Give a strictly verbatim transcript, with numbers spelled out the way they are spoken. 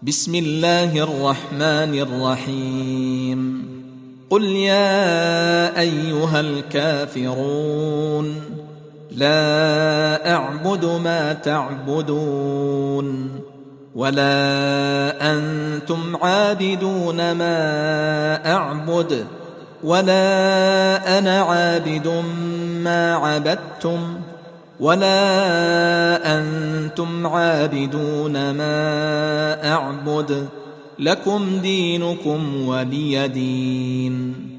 بسم الله الرحمن الرحيم قل يا أيها الكافرون لا أعبد ما تعبدون ولا أنتم عابدون ما أعبد ولا أنا عابد ما عبدتم ولا أنتم عابدون ما أعبد لكم دينكم ولي دين.